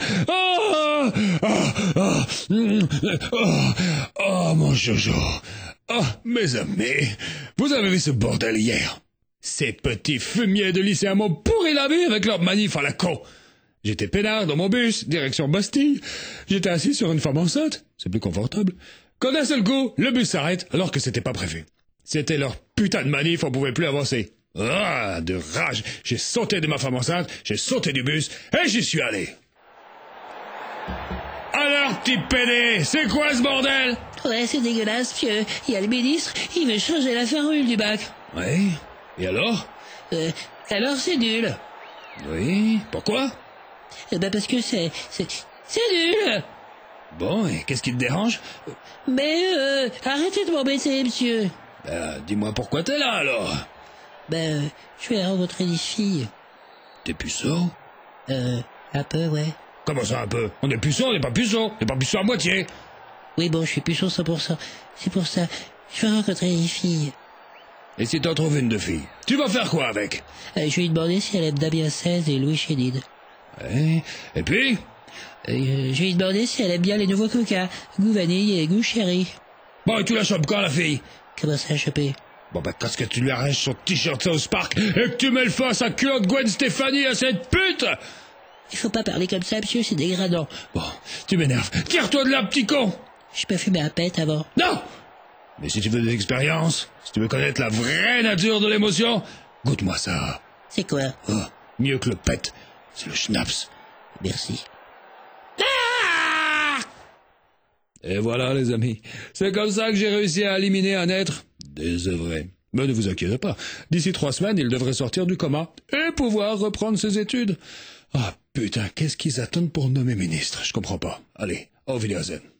Oh, mon Jojo. Oh, mes amis, vous avez vu ce bordel hier? Ces petits fumiers de lycéens m'ont pourri la vie avec leur manif à la con. J'étais peinard dans mon bus, direction Bastille. J'étais assis sur une femme enceinte, c'est plus confortable. Quand d'un seul coup, le bus s'arrête alors que c'était pas prévu. C'était leur putain de manif, on pouvait plus avancer. Ah, de rage, j'ai sauté de ma femme enceinte, j'ai sauté du bus et j'y suis allé. Alors, petit pédé, c'est quoi ce bordel? Ouais, c'est dégueulasse, pieux. Il y a le ministre, il veut changer la formule du bac. Oui, et alors? Alors c'est nul. Oui, pourquoi? Parce que c'est nul. Bon, et qu'est-ce qui te dérange? Mais arrêtez de m'embêter, monsieur. Dis-moi pourquoi t'es là, alors? Je vais rencontrer des filles. T'es puceau? Un peu, ouais. Comment ça, un peu? On est puceau, on n'est pas puceau. On n'est pas puceau à moitié. Oui, bon, je suis puceau 100%. C'est pour ça. Je vais rencontrer des filles. Et si t'en trouves une de fille, tu vas faire quoi avec? Je vais lui demander si elle aime Damien 16 et Louis Chédid. Ouais. Et puis? Je vais lui demander si elle aime bien les nouveaux coca, goût vanille et goût chéri. Bon, et tu la chopes quand, la fille? Comment ça, choper? Bon, quand est-ce que tu lui arraches son t-shirt South Park et que tu mets le feu à sa culotte Gwen Stefani à cette pute? Il faut pas parler comme ça, monsieur, c'est dégradant. Bon, tu m'énerves. Tire-toi de là, petit con! Je peux fumer un pet avant. Non! Mais si tu veux des expériences, si tu veux connaître la vraie nature de l'émotion, goûte-moi ça. C'est quoi? Oh, mieux que le pet, c'est le schnapps. Merci. Et voilà, les amis. C'est comme ça que j'ai réussi à éliminer un être désœuvré. Mais ne vous inquiétez pas. D'ici 3 semaines, il devrait sortir du coma et pouvoir reprendre ses études. Ah, putain, qu'est-ce qu'ils attendent pour nommer ministre? Je comprends pas. Allez, au Wiedersehen.